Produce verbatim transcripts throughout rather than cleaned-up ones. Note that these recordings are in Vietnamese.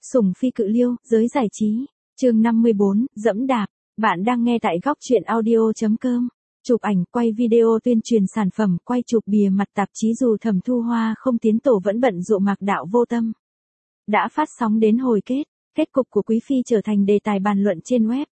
Sủng phi cự liêu, giới giải trí. Chương năm mươi bốn, dẫm đạp. Bạn đang nghe tại góc truyện audio chấm com. Chụp ảnh, quay video tuyên truyền sản phẩm, quay chụp bìa mặt tạp chí dù Thẩm Thu Hoa không tiến tổ vẫn bận rộn Mạc Đạo Vô Tâm. Đã phát sóng đến hồi kết, kết cục của Quý Phi trở thành đề tài bàn luận trên web.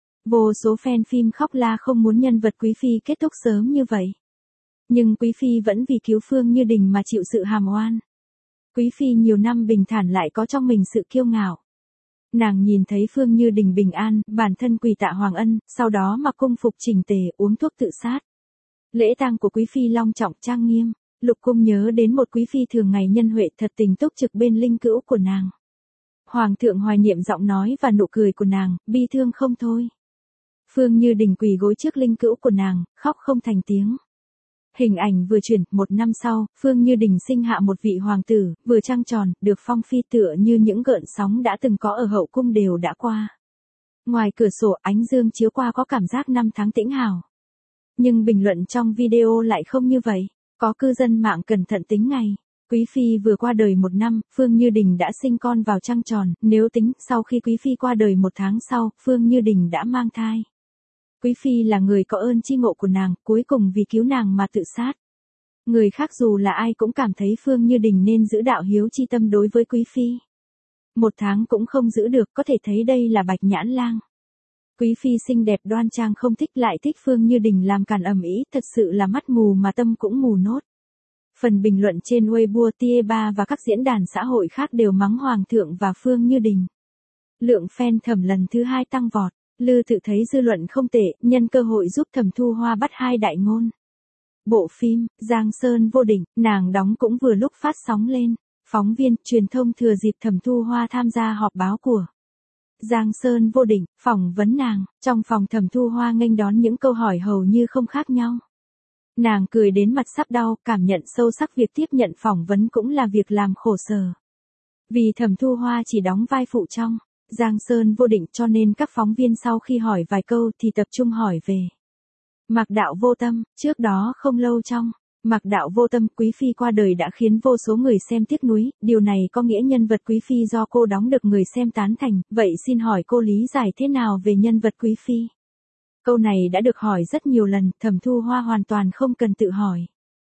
Vô số fan phim khóc la không muốn nhân vật Quý Phi kết thúc sớm như vậy. Nhưng Quý Phi vẫn vì cứu Phương Như Đình mà chịu sự hàm oan. Quý Phi nhiều năm bình thản lại có trong mình sự kiêu ngạo. Nàng nhìn thấy Phương Như Đình bình an, bản thân quỳ tạ Hoàng Ân, sau đó mặc cung phục chỉnh tề, uống thuốc tự sát. Lễ tang của Quý Phi long trọng trang nghiêm, Lục Cung nhớ đến một Quý Phi thường ngày nhân huệ thật tình túc trực bên linh cữu của nàng. Hoàng thượng hoài niệm giọng nói và nụ cười của nàng, bi thương không thôi. Phương Như Đình quỳ gối trước linh cữu của nàng, khóc không thành tiếng. Hình ảnh vừa chuyển, một năm sau, Phương Như Đình sinh hạ một vị hoàng tử, vừa trăng tròn, được phong phi tựa như những gợn sóng đã từng có ở hậu cung đều đã qua. Ngoài cửa sổ ánh dương chiếu qua có cảm giác năm tháng tĩnh hào. Nhưng bình luận trong video lại không như vậy, có cư dân mạng cẩn thận tính ngày. Quý Phi vừa qua đời một năm, Phương Như Đình đã sinh con vào trăng tròn, nếu tính, sau khi Quý Phi qua đời một tháng sau, Phương Như Đình đã mang thai. Quý Phi là người có ơn chi ngộ của nàng, cuối cùng vì cứu nàng mà tự sát. Người khác dù là ai cũng cảm thấy Phương Như Đình nên giữ đạo hiếu chi tâm đối với Quý Phi. Một tháng cũng không giữ được, có thể thấy đây là Bạch Nhãn Lang. Quý Phi xinh đẹp đoan trang không thích lại thích Phương Như Đình làm càn ầm ĩ, thật sự là mắt mù mà tâm cũng mù nốt. Phần bình luận trên Weibo, Tieba và các diễn đàn xã hội khác đều mắng Hoàng thượng và Phương Như Đình. Lượng fan Thẩm lần thứ hai tăng vọt. Lư tự thấy dư luận không tệ, nhân cơ hội giúp Thẩm Thu Hoa bắt hai đại ngôn. Bộ phim, Giang Sơn Vô Địch, nàng đóng cũng vừa lúc phát sóng lên. Phóng viên, truyền thông thừa dịp Thẩm Thu Hoa tham gia họp báo của Giang Sơn Vô Địch, phỏng vấn nàng, trong phòng Thẩm Thu Hoa nghênh đón những câu hỏi hầu như không khác nhau. Nàng cười đến mặt sắp đau, cảm nhận sâu sắc việc tiếp nhận phỏng vấn cũng là việc làm khổ sở. Vì Thẩm Thu Hoa chỉ đóng vai phụ trong Giang Sơn Vô Địch cho nên các phóng viên sau khi hỏi vài câu thì tập trung hỏi về Mạc Đạo Vô Tâm. Trước đó không lâu trong Mạc Đạo Vô Tâm, Quý Phi qua đời đã khiến vô số người xem tiếc nuối, điều này có nghĩa nhân vật Quý Phi do cô đóng được người xem tán thành, vậy xin hỏi cô lý giải thế nào về nhân vật Quý Phi? Câu này đã được hỏi rất nhiều lần, Thẩm Thu Hoa hoàn toàn không cần tự hỏi.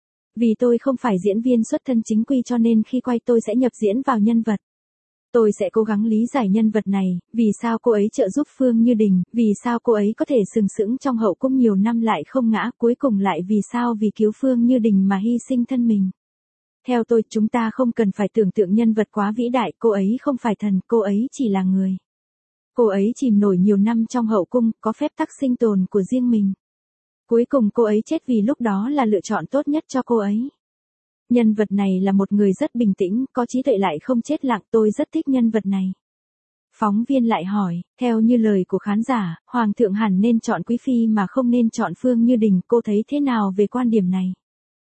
Vì tôi không phải diễn viên xuất thân chính quy cho nên khi quay tôi sẽ nhập diễn vào nhân vật. Tôi sẽ cố gắng lý giải nhân vật này, vì sao cô ấy trợ giúp Phương Như Đình, vì sao cô ấy có thể sừng sững trong hậu cung nhiều năm lại không ngã, cuối cùng lại vì sao vì cứu Phương Như Đình mà hy sinh thân mình. Theo tôi, chúng ta không cần phải tưởng tượng nhân vật quá vĩ đại, cô ấy không phải thần, cô ấy chỉ là người. Cô ấy chìm nổi nhiều năm trong hậu cung, có phép tắc sinh tồn của riêng mình. Cuối cùng cô ấy chết vì lúc đó là lựa chọn tốt nhất cho cô ấy. Nhân vật này là một người rất bình tĩnh, có trí tuệ lại không chết lặng, tôi rất thích nhân vật này. Phóng viên lại hỏi, theo như lời của khán giả, Hoàng thượng hẳn nên chọn Quý Phi mà không nên chọn Phương Như Đình, cô thấy thế nào về quan điểm này?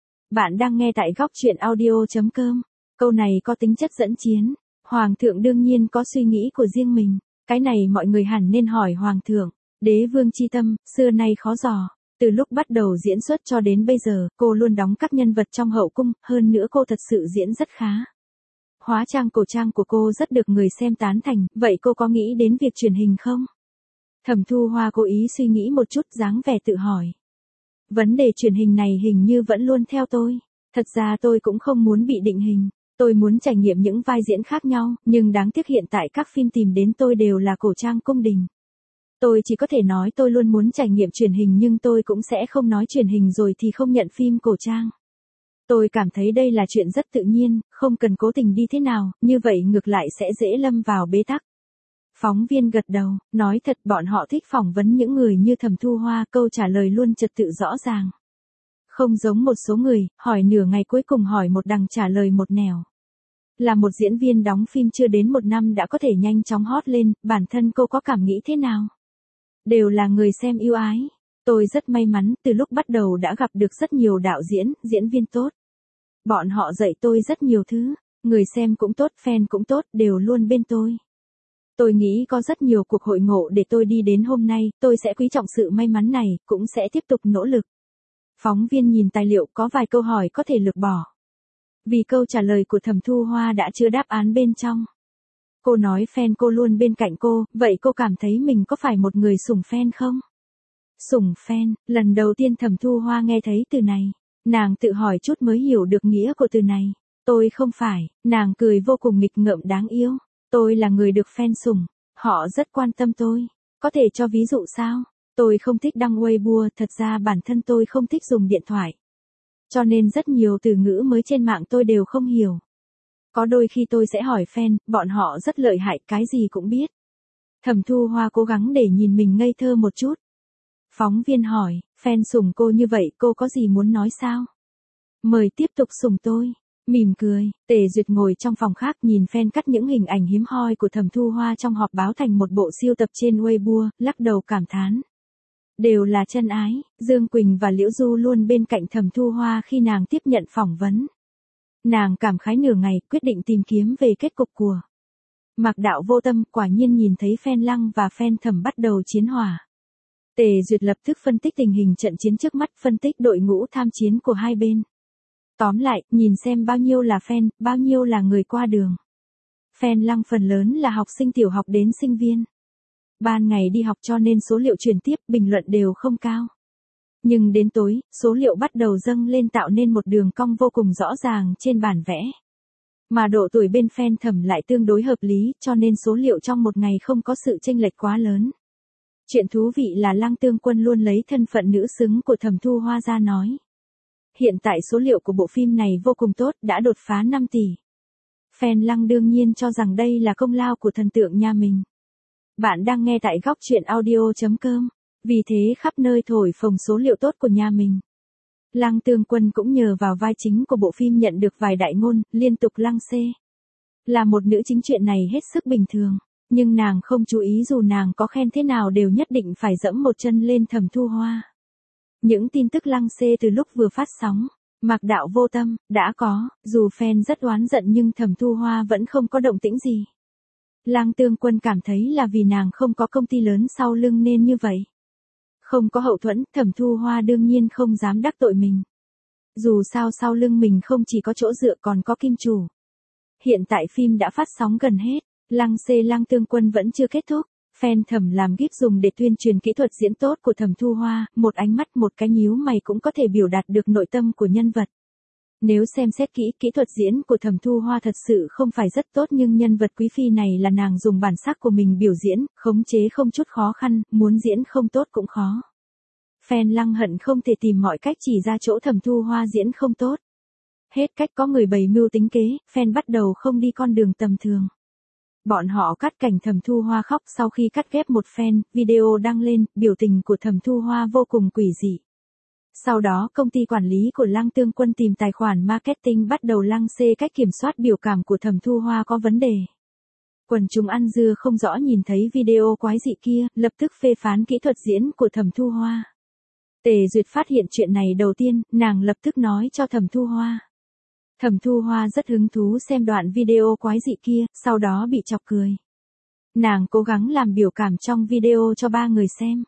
Bạn đang nghe tại góc truyện audio chấm com. Câu này có tính chất dẫn chiến. Hoàng thượng đương nhiên có suy nghĩ của riêng mình. Cái này mọi người hẳn nên hỏi Hoàng thượng. Đế vương chi tâm, xưa nay khó dò. Từ lúc bắt đầu diễn xuất cho đến bây giờ, cô luôn đóng các nhân vật trong hậu cung, hơn nữa cô thật sự diễn rất khá. Hóa trang cổ trang của cô rất được người xem tán thành, vậy cô có nghĩ đến việc truyền hình không? Thẩm Thu Hoa cố ý suy nghĩ một chút, dáng vẻ tự hỏi. Vấn đề truyền hình này hình như vẫn luôn theo tôi. Thật ra tôi cũng không muốn bị định hình. Tôi muốn trải nghiệm những vai diễn khác nhau, nhưng đáng tiếc hiện tại các phim tìm đến tôi đều là cổ trang cung đình. Tôi chỉ có thể nói tôi luôn muốn trải nghiệm truyền hình nhưng tôi cũng sẽ không nói truyền hình rồi thì không nhận phim cổ trang. Tôi cảm thấy đây là chuyện rất tự nhiên, không cần cố tình đi thế nào, như vậy ngược lại sẽ dễ lâm vào bế tắc. Phóng viên gật đầu, nói thật bọn họ thích phỏng vấn những người như Thẩm Thu Hoa, câu trả lời luôn trật tự rõ ràng. Không giống một số người, hỏi nửa ngày cuối cùng hỏi một đằng trả lời một nẻo. Là một diễn viên đóng phim chưa đến một năm đã có thể nhanh chóng hot lên, bản thân cô có cảm nghĩ thế nào? Đều là người xem yêu ái. Tôi rất may mắn, từ lúc bắt đầu đã gặp được rất nhiều đạo diễn, diễn viên tốt. Bọn họ dạy tôi rất nhiều thứ, người xem cũng tốt, fan cũng tốt, đều luôn bên tôi. Tôi nghĩ có rất nhiều cuộc hội ngộ để tôi đi đến hôm nay, tôi sẽ quý trọng sự may mắn này, cũng sẽ tiếp tục nỗ lực. Phóng viên nhìn tài liệu có vài câu hỏi có thể lược bỏ. Vì câu trả lời của Thẩm Thu Hoa đã chứa đáp án bên trong. Cô nói fan cô luôn bên cạnh cô, vậy cô cảm thấy mình có phải một người sủng fan không? Sủng fan, lần đầu tiên Thẩm Thu Hoa nghe thấy từ này. Nàng tự hỏi chút mới hiểu được nghĩa của từ này. Tôi không phải, nàng cười vô cùng nghịch ngợm đáng yêu. Tôi là người được fan sủng, họ rất quan tâm tôi. Có thể cho ví dụ sao? Tôi không thích đăng Weibo, thật ra bản thân tôi không thích dùng điện thoại. Cho nên rất nhiều từ ngữ mới trên mạng tôi đều không hiểu. Có đôi khi tôi sẽ hỏi fan, bọn họ rất lợi hại, cái gì cũng biết. Thẩm Thu Hoa cố gắng để nhìn mình ngây thơ một chút. Phóng viên hỏi, fan sủng cô như vậy cô có gì muốn nói sao? Mời tiếp tục sủng tôi. Mỉm cười, Tề Duyệt ngồi trong phòng khác nhìn fan cắt những hình ảnh hiếm hoi của Thẩm Thu Hoa trong họp báo thành một bộ siêu tập trên Weibo, lắc đầu cảm thán. Đều là chân ái, Dương Quỳnh và Liễu Du luôn bên cạnh Thẩm Thu Hoa khi nàng tiếp nhận phỏng vấn. Nàng cảm khái nửa ngày, quyết định tìm kiếm về kết cục của Mạc Đạo Vô Tâm. Quả nhiên nhìn thấy fan Lăng và fan Thẩm bắt đầu chiến hỏa. Tề Duyệt lập tức phân tích tình hình trận chiến trước mắt, phân tích đội ngũ tham chiến của hai bên. Tóm lại, nhìn xem bao nhiêu là fan, bao nhiêu là người qua đường. Fan Lăng phần lớn là học sinh tiểu học đến sinh viên. Ban ngày đi học cho nên số liệu truyền tiếp, bình luận đều không cao. Nhưng đến tối, số liệu bắt đầu dâng lên tạo nên một đường cong vô cùng rõ ràng trên bản vẽ. Mà độ tuổi bên fan Thẩm lại tương đối hợp lý, cho nên số liệu trong một ngày không có sự chênh lệch quá lớn. Chuyện thú vị là Lăng Tương Quân luôn lấy thân phận nữ xứng của Thẩm Thu Hoa ra nói. Hiện tại số liệu của bộ phim này vô cùng tốt, đã đột phá năm tỷ. Fan Lăng đương nhiên cho rằng đây là công lao của thần tượng nhà mình. Bạn đang nghe tại góc truyện audio chấm com, vì thế khắp nơi thổi phồng số liệu tốt của nhà mình. Lăng Tương Quân cũng nhờ vào vai chính của bộ phim nhận được vài đại ngôn, liên tục lăng xê. Là một nữ chính chuyện này hết sức bình thường, nhưng nàng không chú ý dù nàng có khen thế nào đều nhất định phải dẫm một chân lên Thẩm Thu Hoa. Những tin tức lăng xê từ lúc vừa phát sóng, Mạc Đạo Vô Tâm, đã có, dù fan rất oán giận nhưng Thẩm Thu Hoa vẫn không có động tĩnh gì. Lăng Tương Quân cảm thấy là vì nàng không có công ty lớn sau lưng nên như vậy. Không có hậu thuẫn, Thẩm Thu Hoa đương nhiên không dám đắc tội mình. Dù sao sau lưng mình không chỉ có chỗ dựa còn có kim chủ. Hiện tại phim đã phát sóng gần hết, lăng xê Lăng Tương Quân vẫn chưa kết thúc. Fan Thẩm làm gif dùng để tuyên truyền kỹ thuật diễn tốt của Thẩm Thu Hoa, một ánh mắt một cái nhíu mày cũng có thể biểu đạt được nội tâm của nhân vật. Nếu xem xét kỹ, kỹ thuật diễn của Thẩm Thu Hoa thật sự không phải rất tốt nhưng nhân vật quý phi này là nàng dùng bản sắc của mình biểu diễn, khống chế không chút khó khăn, muốn diễn không tốt cũng khó. Fan Lăng hận không thể tìm mọi cách chỉ ra chỗ Thẩm Thu Hoa diễn không tốt. Hết cách có người bày mưu tính kế, fan bắt đầu không đi con đường tầm thường. Bọn họ cắt cảnh Thẩm Thu Hoa khóc sau khi cắt ghép một fan, video đăng lên, biểu tình của Thẩm Thu Hoa vô cùng quỷ dị. Sau đó công ty quản lý của Lăng Tương Quân tìm tài khoản marketing bắt đầu lăng xê cách kiểm soát biểu cảm của Thẩm Thu Hoa có vấn đề. Quần chúng ăn dưa không rõ nhìn thấy video quái dị kia, lập tức phê phán kỹ thuật diễn của Thẩm Thu Hoa. Tề Duyệt phát hiện chuyện này đầu tiên, nàng lập tức nói cho Thẩm Thu Hoa. Thẩm Thu Hoa rất hứng thú xem đoạn video quái dị kia, sau đó bị chọc cười. Nàng cố gắng làm biểu cảm trong video cho ba người xem.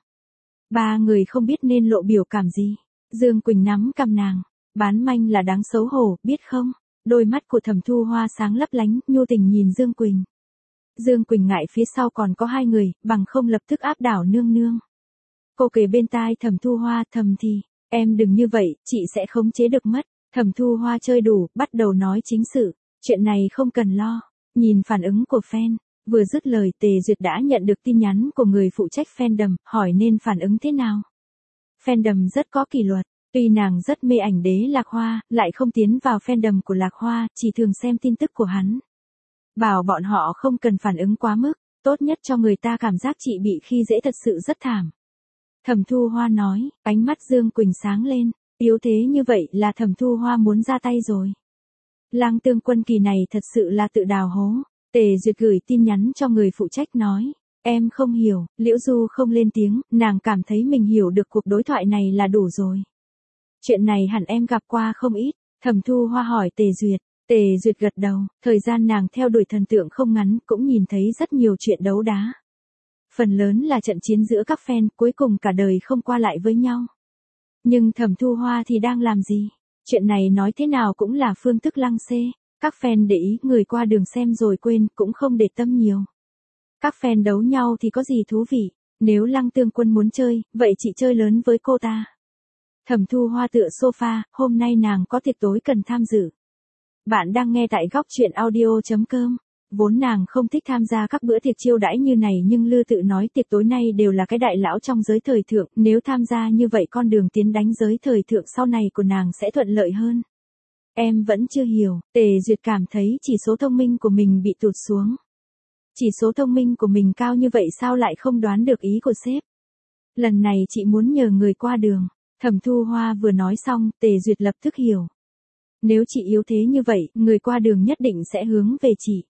Ba người không biết nên lộ biểu cảm gì. Dương Quỳnh nắm cằm nàng, bán manh là đáng xấu hổ, biết không? Đôi mắt của Thẩm Thu Hoa sáng lấp lánh, nhu tình nhìn Dương Quỳnh. Dương Quỳnh ngại phía sau còn có hai người, bằng không lập tức áp đảo nương nương. Cô kề bên tai Thẩm Thu Hoa thầm thì, em đừng như vậy, chị sẽ khống chế được mất. Thẩm Thu Hoa chơi đủ, bắt đầu nói chính sự, chuyện này không cần lo. Nhìn phản ứng của fan, vừa dứt lời Tề Duyệt đã nhận được tin nhắn của người phụ trách fandom, hỏi nên phản ứng thế nào. Fandom rất có kỷ luật, tuy nàng rất mê ảnh đế Lạc Hoa, lại không tiến vào fandom của Lạc Hoa, chỉ thường xem tin tức của hắn. Bảo bọn họ không cần phản ứng quá mức, tốt nhất cho người ta cảm giác chị bị khi dễ thật sự rất thảm. Thẩm Thu Hoa nói, ánh mắt Dương Quỳnh sáng lên, yếu thế như vậy là Thẩm Thu Hoa muốn ra tay rồi. Lăng Tương Quân kỳ này thật sự là tự đào hố. Tề Duyệt gửi tin nhắn cho người phụ trách nói, em không hiểu, Liễu Du không lên tiếng, nàng cảm thấy mình hiểu được cuộc đối thoại này là đủ rồi. Chuyện này hẳn em gặp qua không ít, Thẩm Thu Hoa hỏi Tề Duyệt, Tề Duyệt gật đầu, thời gian nàng theo đuổi thần tượng không ngắn, cũng nhìn thấy rất nhiều chuyện đấu đá. Phần lớn là trận chiến giữa các fan, cuối cùng cả đời không qua lại với nhau. Nhưng Thẩm Thu Hoa thì đang làm gì? Chuyện này nói thế nào cũng là phương thức lăng xê. Các fan để ý, người qua đường xem rồi quên, cũng không để tâm nhiều. Các fan đấu nhau thì có gì thú vị, nếu Lăng Tương Quân muốn chơi, vậy chị chơi lớn với cô ta. Thẩm Thu Hoa tựa sofa, hôm nay nàng có tiệc tối cần tham dự. Bạn đang nghe tại góc truyện audio.com. Vốn nàng không thích tham gia các bữa tiệc chiêu đãi như này nhưng Lư Tự nói tiệc tối nay đều là cái đại lão trong giới thời thượng, nếu tham gia như vậy con đường tiến đánh giới thời thượng sau này của nàng sẽ thuận lợi hơn. Em vẫn chưa hiểu, Tề Duyệt cảm thấy chỉ số thông minh của mình bị tụt xuống. Chỉ số thông minh của mình cao như vậy sao lại không đoán được ý của sếp? Lần này chị muốn nhờ người qua đường. Thẩm Thu Hoa vừa nói xong, Tề Duyệt lập tức hiểu. Nếu chị yếu thế như vậy, người qua đường nhất định sẽ hướng về chị.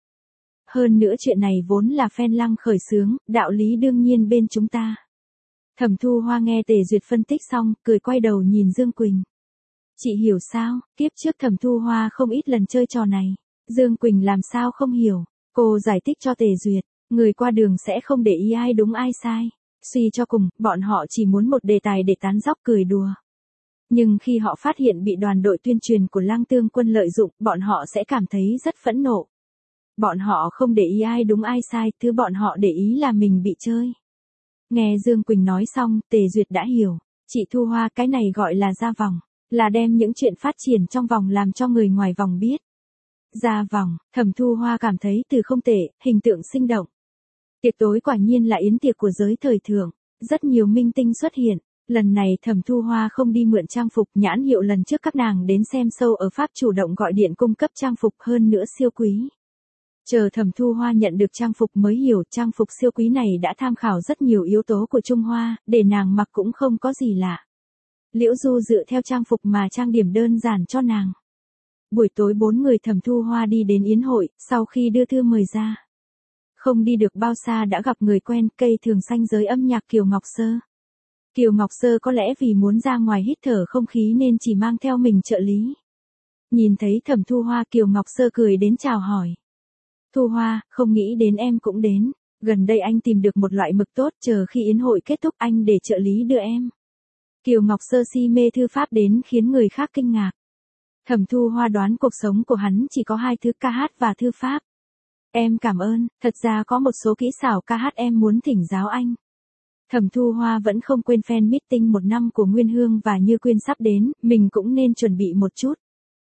Hơn nữa chuyện này vốn là fan Lăng khởi xướng, đạo lý đương nhiên bên chúng ta. Thẩm Thu Hoa nghe Tề Duyệt phân tích xong, cười quay đầu nhìn Dương Quỳnh. Chị hiểu sao, kiếp trước Thẩm Thu Hoa không ít lần chơi trò này. Dương Quỳnh làm sao không hiểu, cô giải thích cho Tề Duyệt, người qua đường sẽ không để ý ai đúng ai sai. Suy cho cùng, bọn họ chỉ muốn một đề tài để tán dóc cười đùa. Nhưng khi họ phát hiện bị đoàn đội tuyên truyền của Lăng Tương Quân lợi dụng, bọn họ sẽ cảm thấy rất phẫn nộ. Bọn họ không để ý ai đúng ai sai, thứ bọn họ để ý là mình bị chơi. Nghe Dương Quỳnh nói xong, Tề Duyệt đã hiểu. Chị Thu Hoa, cái này gọi là ra vòng. Là đem những chuyện phát triển trong vòng làm cho người ngoài vòng biết. Ra vòng, Thẩm Thu Hoa cảm thấy từ không tệ, hình tượng sinh động. Tiệc tối quả nhiên là yến tiệc của giới thời thượng. Rất nhiều minh tinh xuất hiện. Lần này Thẩm Thu Hoa không đi mượn trang phục nhãn hiệu lần trước các nàng đến xem show ở Pháp chủ động gọi điện cung cấp trang phục hơn nữa siêu quý. Chờ Thẩm Thu Hoa nhận được trang phục mới hiểu trang phục siêu quý này đã tham khảo rất nhiều yếu tố của Trung Hoa, để nàng mặc cũng không có gì lạ. Liễu Du dựa theo trang phục mà trang điểm đơn giản cho nàng. Buổi tối bốn người Thẩm Thu Hoa đi đến yến hội, sau khi đưa thư mời ra. Không đi được bao xa đã gặp người quen, cây thường xanh giới âm nhạc Kiều Ngọc Sơ. Kiều Ngọc Sơ có lẽ vì muốn ra ngoài hít thở không khí nên chỉ mang theo mình trợ lý. Nhìn thấy Thẩm Thu Hoa, Kiều Ngọc Sơ cười đến chào hỏi. Thu Hoa, không nghĩ đến em cũng đến. Gần đây anh tìm được một loại mực tốt, chờ khi yến hội kết thúc anh để trợ lý đưa em. Kiều Ngọc Sơ si mê thư pháp đến khiến người khác kinh ngạc. Thẩm Thu Hoa đoán cuộc sống của hắn chỉ có hai thứ ca hát và thư pháp. Em cảm ơn, thật ra có một số kỹ xảo ca hát em muốn thỉnh giáo anh. Thẩm Thu Hoa vẫn không quên fan meeting một năm của Nguyên Hương và Như Quyên sắp đến, mình cũng nên chuẩn bị một chút.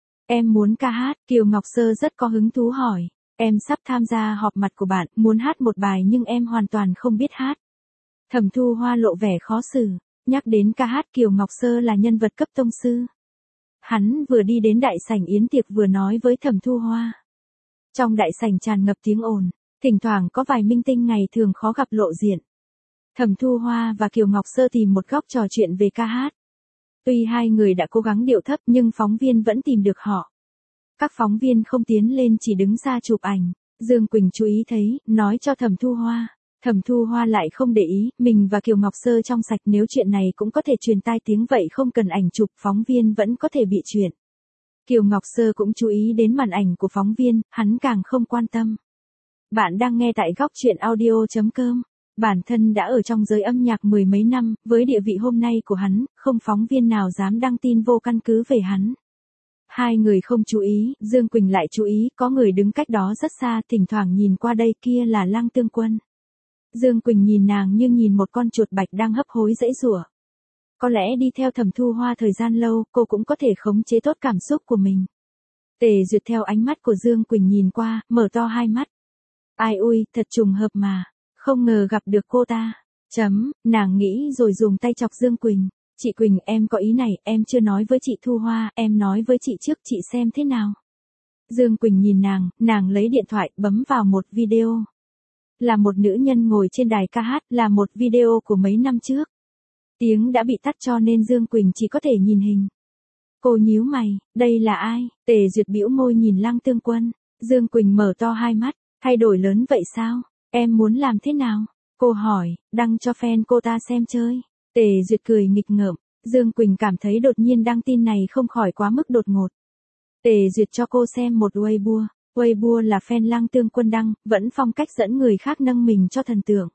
Em muốn ca hát, Kiều Ngọc Sơ rất có hứng thú hỏi. Em sắp tham gia họp mặt của bạn, muốn hát một bài nhưng em hoàn toàn không biết hát. Thẩm Thu Hoa lộ vẻ khó xử, nhắc đến ca hát Kiều Ngọc Sơ là nhân vật cấp tông sư. Hắn vừa đi đến đại sảnh yến tiệc vừa nói với Thẩm Thu Hoa. Trong đại sảnh tràn ngập tiếng ồn, thỉnh thoảng có vài minh tinh ngày thường khó gặp lộ diện. Thẩm Thu Hoa và Kiều Ngọc Sơ tìm một góc trò chuyện về ca hát. Tuy hai người đã cố gắng điệu thấp nhưng phóng viên vẫn tìm được họ. Các phóng viên không tiến lên chỉ đứng xa chụp ảnh. Dương Quỳnh chú ý thấy, nói cho Thẩm Thu Hoa. Thẩm Thu Hoa lại không để ý, mình và Kiều Ngọc Sơ trong sạch nếu chuyện này cũng có thể truyền tai tiếng vậy không cần ảnh chụp phóng viên vẫn có thể bị chuyện. Kiều Ngọc Sơ cũng chú ý đến màn ảnh của phóng viên, hắn càng không quan tâm. Bạn đang nghe tại góc truyện audio.com. Bản thân đã ở trong giới âm nhạc mười mấy năm, với địa vị hôm nay của hắn, không phóng viên nào dám đăng tin vô căn cứ về hắn. Hai người không chú ý, Dương Quỳnh lại chú ý, có người đứng cách đó rất xa, thỉnh thoảng nhìn qua đây kia là Lăng Tương Quân. Dương Quỳnh nhìn nàng như nhìn một con chuột bạch đang hấp hối giãy giụa. Có lẽ đi theo Thẩm Thu Hoa thời gian lâu, cô cũng có thể khống chế tốt cảm xúc của mình. Tề Duyệt theo ánh mắt của Dương Quỳnh nhìn qua, mở to hai mắt. Ai ui, thật trùng hợp mà, không ngờ gặp được cô ta. Chấm, nàng nghĩ rồi dùng tay chọc Dương Quỳnh. Chị Quỳnh, em có ý này, em chưa nói với chị Thu Hoa, em nói với chị trước, chị xem thế nào. Dương Quỳnh nhìn nàng, nàng lấy điện thoại, bấm vào một video. Là một nữ nhân ngồi trên đài ca hát, là một video của mấy năm trước. Tiếng đã bị tắt cho nên Dương Quỳnh chỉ có thể nhìn hình. Cô nhíu mày, đây là ai? Tề Duyệt bĩu môi nhìn Lăng Tương Quân. Dương Quỳnh mở to hai mắt, thay đổi lớn vậy sao? Em muốn làm thế nào? Cô hỏi, đăng cho fan cô ta xem chơi. Tề Duyệt cười nghịch ngợm, Dương Quỳnh cảm thấy đột nhiên đăng tin này không khỏi quá mức đột ngột. Tề Duyệt cho cô xem một Weibo, Weibo là fan Lăng Tương Quân đăng, vẫn phong cách dẫn người khác nâng mình cho thần tượng.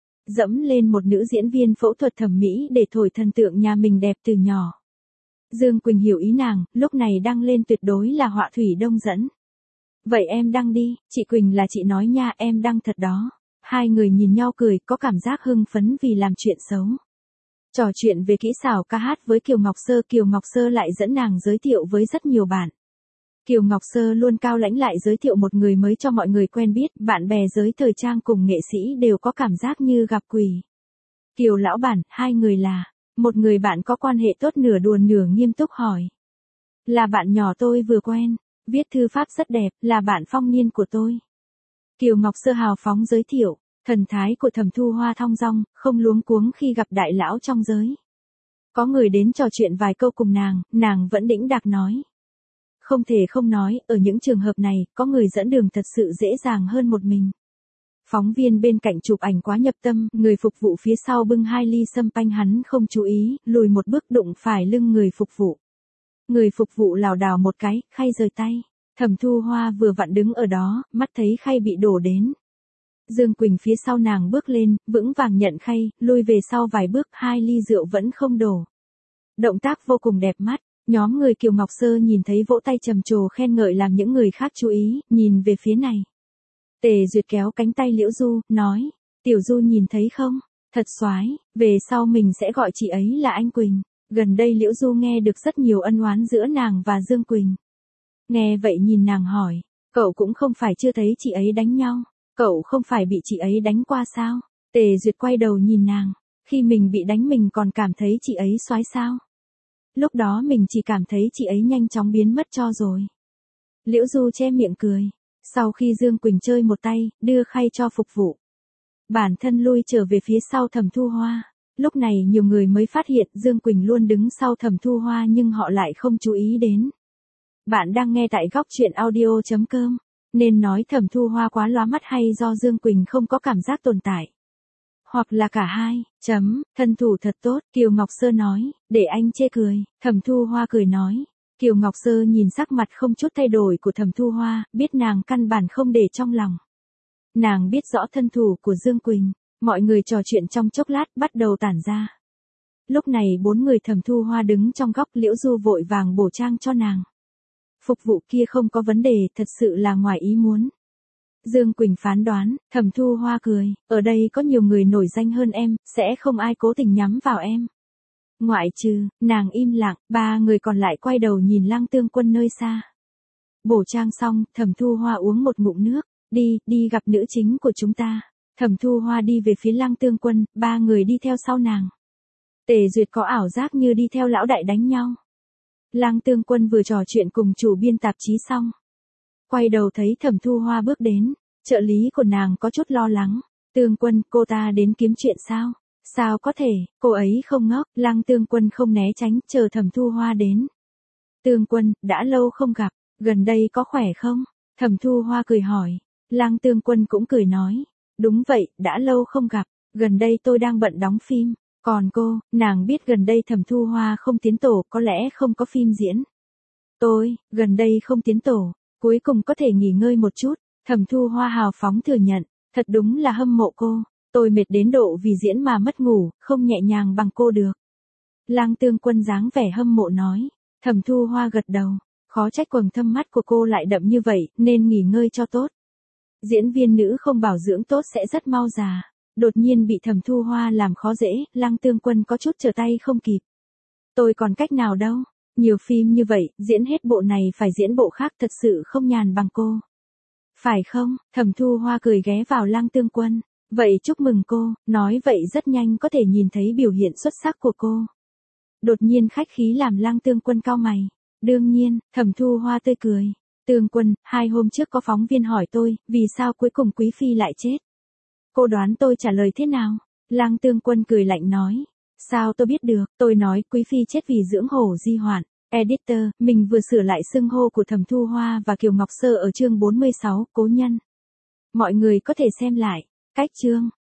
Dẫm lên một nữ diễn viên phẫu thuật thẩm mỹ để thổi thần tượng nhà mình đẹp từ nhỏ. Dương Quỳnh hiểu ý nàng, lúc này đăng lên tuyệt đối là họa thủy đông dẫn. Vậy em đăng đi, chị Quỳnh là chị nói nha, em đăng thật đó. Hai người nhìn nhau cười, có cảm giác hưng phấn vì làm chuyện xấu. Trò chuyện về kỹ xảo ca hát với Kiều Ngọc Sơ, Kiều Ngọc Sơ lại dẫn nàng giới thiệu với rất nhiều bạn. Kiều Ngọc Sơ luôn cao lãnh lại giới thiệu một người mới cho mọi người quen biết, bạn bè giới thời trang cùng nghệ sĩ đều có cảm giác như gặp quỷ. Kiều lão bản, hai người là, một người bạn có quan hệ tốt nửa đùa nửa nghiêm túc hỏi. Là bạn nhỏ tôi vừa quen, viết thư pháp rất đẹp, là bạn phong niên của tôi. Kiều Ngọc Sơ hào phóng giới thiệu, thần thái của Thẩm Thu Hoa thong dong, không luống cuống khi gặp đại lão trong giới. Có người đến trò chuyện vài câu cùng nàng, nàng vẫn đĩnh đạc nói. Không thể không nói, ở những trường hợp này, có người dẫn đường thật sự dễ dàng hơn một mình. Phóng viên bên cạnh chụp ảnh quá nhập tâm, người phục vụ phía sau bưng hai ly sâm panh hắn không chú ý, lùi một bước đụng phải lưng người phục vụ. Người phục vụ lảo đảo một cái, khay rời tay. Thẩm Thu Hoa vừa vặn đứng ở đó, mắt thấy khay bị đổ đến. Dương Quỳnh phía sau nàng bước lên, vững vàng nhận khay, lui về sau vài bước, hai ly rượu vẫn không đổ. Động tác vô cùng đẹp mắt, nhóm người Kiều Ngọc Sơ nhìn thấy vỗ tay trầm trồ khen ngợi làm những người khác chú ý, nhìn về phía này. Tề Duyệt kéo cánh tay Liễu Du, nói, Tiểu Du nhìn thấy không, thật soái, về sau mình sẽ gọi chị ấy là anh Quỳnh. Gần đây Liễu Du nghe được rất nhiều ân oán giữa nàng và Dương Quỳnh. Nghe vậy nhìn nàng hỏi, cậu cũng không phải chưa thấy chị ấy đánh nhau, cậu không phải bị chị ấy đánh qua sao? Tề Duyệt quay đầu nhìn nàng, khi mình bị đánh mình còn cảm thấy chị ấy soái sao? Lúc đó mình chỉ cảm thấy chị ấy nhanh chóng biến mất cho rồi. Liễu Du che miệng cười, sau khi Dương Quỳnh chơi một tay, đưa khay cho phục vụ. Bản thân lui trở về phía sau Thẩm Thu Hoa. Lúc này nhiều người mới phát hiện Dương Quỳnh luôn đứng sau Thẩm Thu Hoa nhưng họ lại không chú ý đến. Bạn đang nghe tại góc truyện audio chấm com, nên nói Thẩm Thu Hoa quá lóa mắt hay do Dương Quỳnh không có cảm giác tồn tại. Hoặc là cả hai, chấm, thân thủ thật tốt, Kiều Ngọc Sơ nói, để anh chê cười, Thẩm Thu Hoa cười nói. Kiều Ngọc Sơ nhìn sắc mặt không chút thay đổi của Thẩm Thu Hoa, biết nàng căn bản không để trong lòng. Nàng biết rõ thân thủ của Dương Quỳnh, mọi người trò chuyện trong chốc lát bắt đầu tản ra. Lúc này bốn người Thẩm Thu Hoa đứng trong góc, Liễu Du vội vàng bổ trang cho nàng. Phục vụ kia không có vấn đề, thật sự là ngoài ý muốn. Dương Quỳnh phán đoán, Thẩm Thu Hoa cười, ở đây có nhiều người nổi danh hơn em, sẽ không ai cố tình nhắm vào em. Ngoại trừ, nàng im lặng, ba người còn lại quay đầu nhìn Lăng Tương Quân nơi xa. Bổ trang xong, Thẩm Thu Hoa uống một ngụm nước, đi, đi gặp nữ chính của chúng ta. Thẩm Thu Hoa đi về phía Lăng Tương Quân, ba người đi theo sau nàng. Tề Duyệt có ảo giác như đi theo lão đại đánh nhau. Lăng Tương Quân vừa trò chuyện cùng chủ biên tạp chí xong. Quay đầu thấy Thẩm Thu Hoa bước đến, trợ lý của nàng có chút lo lắng. Tương Quân, cô ta đến kiếm chuyện sao? Sao có thể, cô ấy không ngốc, Lăng Tương Quân không né tránh, chờ Thẩm Thu Hoa đến. Tương Quân, đã lâu không gặp, gần đây có khỏe không? Thẩm Thu Hoa cười hỏi. Lăng Tương Quân cũng cười nói. Đúng vậy, đã lâu không gặp, gần đây tôi đang bận đóng phim. Còn cô, nàng biết gần đây Thẩm Thu Hoa không tiến tổ, có lẽ không có phim diễn. Tôi, gần đây không tiến tổ, cuối cùng có thể nghỉ ngơi một chút. Thẩm Thu Hoa hào phóng thừa nhận, thật đúng là hâm mộ cô. Tôi mệt đến độ vì diễn mà mất ngủ, không nhẹ nhàng bằng cô được. Lăng Tương Quân dáng vẻ hâm mộ nói. Thẩm Thu Hoa gật đầu, khó trách quầng thâm mắt của cô lại đậm như vậy, nên nghỉ ngơi cho tốt. Diễn viên nữ không bảo dưỡng tốt sẽ rất mau già. Đột nhiên bị Thẩm Thu Hoa làm khó dễ, Lăng Tương Quân có chút trở tay không kịp. Tôi còn cách nào đâu, nhiều phim như vậy, diễn hết bộ này phải diễn bộ khác, thật sự không nhàn bằng cô. Phải không? Thẩm Thu Hoa cười ghé vào Lăng Tương Quân. Vậy chúc mừng cô, nói vậy rất nhanh có thể nhìn thấy biểu hiện xuất sắc của cô. Đột nhiên khách khí làm Lăng Tương Quân cau mày. Đương nhiên, Thẩm Thu Hoa tươi cười. Tương Quân, hai hôm trước có phóng viên hỏi tôi, vì sao cuối cùng Quý Phi lại chết? Cô đoán tôi trả lời thế nào? Lăng Tương Quân cười lạnh nói. Sao tôi biết được, tôi nói Quý Phi chết vì dưỡng hổ di hoạn. Editor, mình vừa sửa lại xưng hô của Thẩm Thu Hoa và Kiều Ngọc Sơ ở chương bốn mươi sáu, cố nhân. Mọi người có thể xem lại. Cách chương.